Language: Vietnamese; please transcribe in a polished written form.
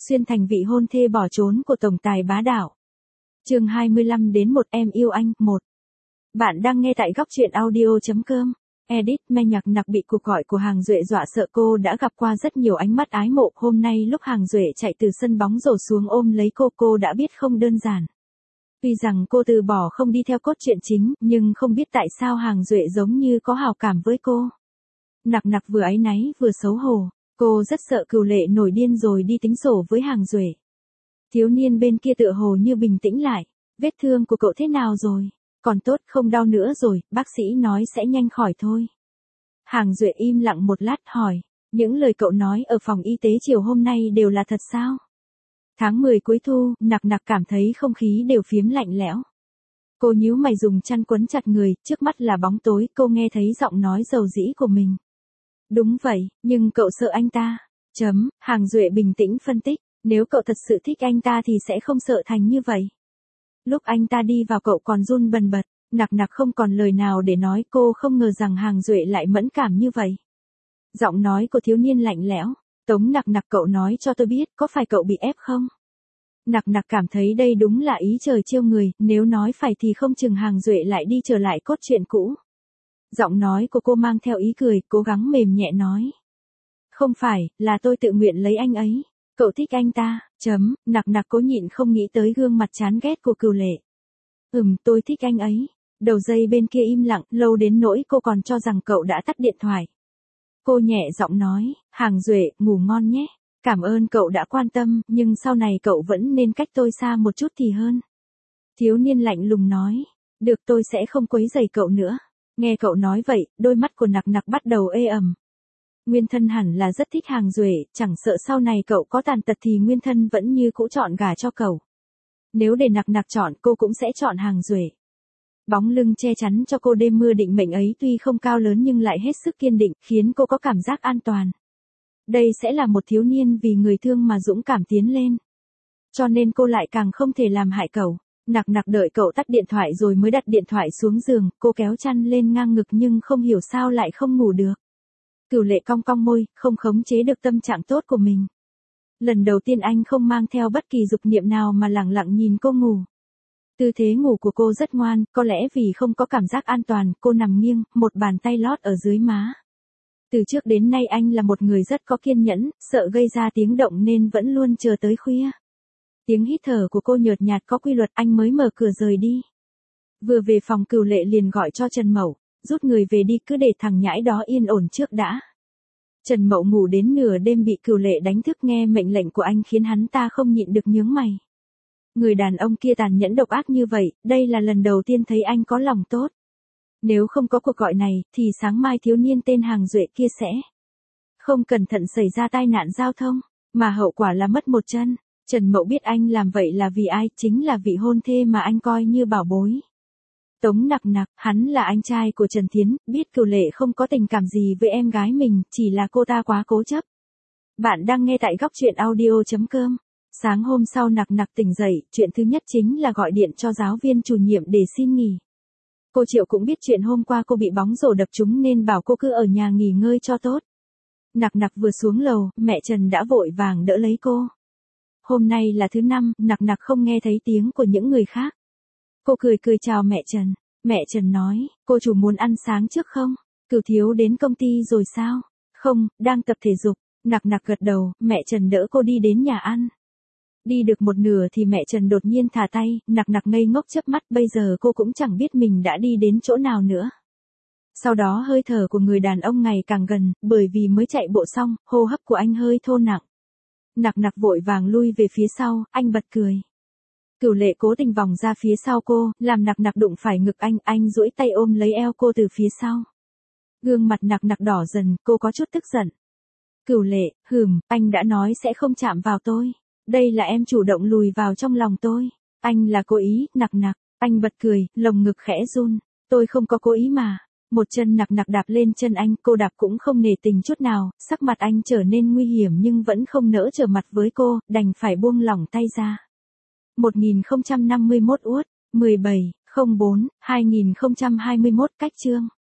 xuyên thành vị hôn thê bỏ trốn của tổng tài bá đạo. Chương 25 đến 1 em yêu anh, 1. Bạn đang nghe tại góc truyện audio.com. Edit, Nhạc Nặc bị cuộc gọi của Hàng Duệ dọa sợ, cô đã gặp qua rất nhiều ánh mắt ái mộ, hôm nay lúc Hàng Duệ chạy từ sân bóng rổ xuống ôm lấy cô đã biết không đơn giản. Tuy rằng cô từ bỏ không đi theo cốt truyện chính, nhưng không biết tại sao Hàng Duệ giống như có hào cảm với cô. Nặc Nặc vừa áy náy vừa xấu hổ, cô rất sợ Cửu Lệ nổi điên rồi đi tính sổ với Hàng Duệ. Thiếu niên bên kia tựa hồ như bình tĩnh lại, vết thương của cậu thế nào rồi? Còn tốt, không đau nữa rồi, bác sĩ nói sẽ nhanh khỏi thôi. Hàng Duệ im lặng một lát hỏi, những lời cậu nói ở phòng y tế chiều hôm nay đều là thật sao? Tháng 10 cuối thu, Nặc Nặc cảm thấy không khí đều phiếm lạnh lẽo. Cô nhíu mày dùng chăn quấn chặt người, trước mắt là bóng tối, cô nghe thấy giọng nói dầu dĩ của mình. Đúng vậy, nhưng cậu sợ anh ta. Hàng Duệ bình tĩnh phân tích, nếu cậu thật sự thích anh ta thì sẽ không sợ thành như vậy. Lúc anh ta đi vào cậu còn run bần bật, Nặc Nặc không còn lời nào để nói, cô không ngờ rằng Hàng Duệ lại mẫn cảm như vậy. Giọng nói của thiếu niên lạnh lẽo, Tống Nặc Nặc, cậu nói cho tôi biết, có phải cậu bị ép không? Nặc Nặc cảm thấy đây đúng là ý trời trêu người, nếu nói phải thì không chừng Hàng Duệ lại đi trở lại cốt truyện cũ. Giọng nói của cô mang theo ý cười, cố gắng mềm nhẹ nói. Không phải, là tôi tự nguyện lấy anh ấy. Cậu thích anh ta, Nặc Nặc cố nhịn không nghĩ tới gương mặt chán ghét của Cửu Lệ. Tôi thích anh ấy. Đầu dây bên kia im lặng, lâu đến nỗi cô còn cho rằng cậu đã tắt điện thoại. Cô nhẹ giọng nói, Hàng Duệ, ngủ ngon nhé. Cảm ơn cậu đã quan tâm, nhưng sau này cậu vẫn nên cách tôi xa một chút thì hơn. Thiếu niên lạnh lùng nói, được, tôi sẽ không quấy rầy cậu nữa. Nghe cậu nói vậy, đôi mắt của Nặc Nặc bắt đầu ê ẩm. Nguyên thân hẳn là rất thích Hàng Duệ, chẳng sợ sau này cậu có tàn tật thì Nguyên thân vẫn như cũ chọn gả cho cậu. Nếu để Nặc Nặc chọn, cô cũng sẽ chọn Hàng Duệ. Bóng lưng che chắn cho cô đêm mưa định mệnh ấy tuy không cao lớn nhưng lại hết sức kiên định, khiến cô có cảm giác an toàn. Đây sẽ là một thiếu niên vì người thương mà dũng cảm tiến lên. Cho nên cô lại càng không thể làm hại cậu. Nặc Nặc đợi cậu tắt điện thoại rồi mới đặt điện thoại xuống giường, cô kéo chăn lên ngang ngực nhưng không hiểu sao lại không ngủ được. Cửu Lệ cong cong môi, không khống chế được tâm trạng tốt của mình. Lần đầu tiên anh không mang theo bất kỳ dục niệm nào mà lẳng lặng nhìn cô ngủ. Tư thế ngủ của cô rất ngoan, có lẽ vì không có cảm giác an toàn, cô nằm nghiêng, một bàn tay lót ở dưới má. Từ trước đến nay anh là một người rất có kiên nhẫn, sợ gây ra tiếng động nên vẫn luôn chờ tới khuya. Tiếng hít thở của cô nhợt nhạt có quy luật, anh mới mở cửa rời đi. Vừa về phòng Cửu Lệ liền gọi cho Trần Mậu, rút người về đi, cứ để thằng nhãi đó yên ổn trước đã. Trần Mậu ngủ đến nửa đêm bị Cửu Lệ đánh thức, nghe mệnh lệnh của anh khiến hắn ta không nhịn được nhướng mày. Người đàn ông kia tàn nhẫn độc ác như vậy, đây là lần đầu tiên thấy anh có lòng tốt. Nếu không có cuộc gọi này, thì sáng mai thiếu niên tên Hàng Duệ kia sẽ không cẩn thận xảy ra tai nạn giao thông, mà hậu quả là mất một chân. Trần Mậu biết anh làm vậy là vì ai, chính là vị hôn thê mà anh coi như bảo bối. Tống Nặc Nặc, hắn là anh trai của Trần Thiến, biết Cửu Lệ không có tình cảm gì với em gái mình, chỉ là cô ta quá cố chấp. Bạn đang nghe tại góc truyện audio.com. Sáng hôm sau Nặc Nặc tỉnh dậy, chuyện thứ nhất chính là gọi điện cho giáo viên chủ nhiệm để xin nghỉ. Cô Triệu cũng biết chuyện hôm qua cô bị bóng rổ đập trúng nên bảo cô cứ ở nhà nghỉ ngơi cho tốt. Nặc Nặc vừa xuống lầu, mẹ Trần đã vội vàng đỡ lấy cô. Hôm nay là thứ năm, Nặc Nặc không nghe thấy tiếng của những người khác. Cô cười chào mẹ Trần. Mẹ Trần nói, cô chủ muốn ăn sáng trước không? Cửu thiếu đến công ty rồi sao? Không, đang tập thể dục. Nặc Nặc gật đầu, mẹ Trần đỡ cô đi đến nhà ăn. Đi được một nửa thì mẹ Trần đột nhiên thả tay, Nặc Nặc ngây ngốc chớp mắt, bây giờ cô cũng chẳng biết mình đã đi đến chỗ nào nữa. Sau đó hơi thở của người đàn ông ngày càng gần, bởi vì mới chạy bộ xong, hô hấp của anh hơi thô nặng. Nặc Nặc vội vàng lui về phía sau, anh bật cười. Cửu Lệ cố tình vòng ra phía sau cô, làm Nặc Nặc đụng phải ngực anh duỗi tay ôm lấy eo cô từ phía sau. Gương mặt Nặc Nặc đỏ dần, cô có chút tức giận. Cửu Lệ, anh đã nói sẽ không chạm vào tôi. Đây là em chủ động lùi vào trong lòng tôi. Anh là cố ý, Nặc Nặc. Anh bật cười, lồng ngực khẽ run. Tôi không có cố ý mà. Một chân Nặc Nặc đạp lên chân anh, cô đạp cũng không nể tình chút nào, sắc mặt anh trở nên nguy hiểm nhưng vẫn không nỡ trở mặt với cô, đành phải buông lỏng tay ra. 1051 Uất, 17/04/2021 cách chương.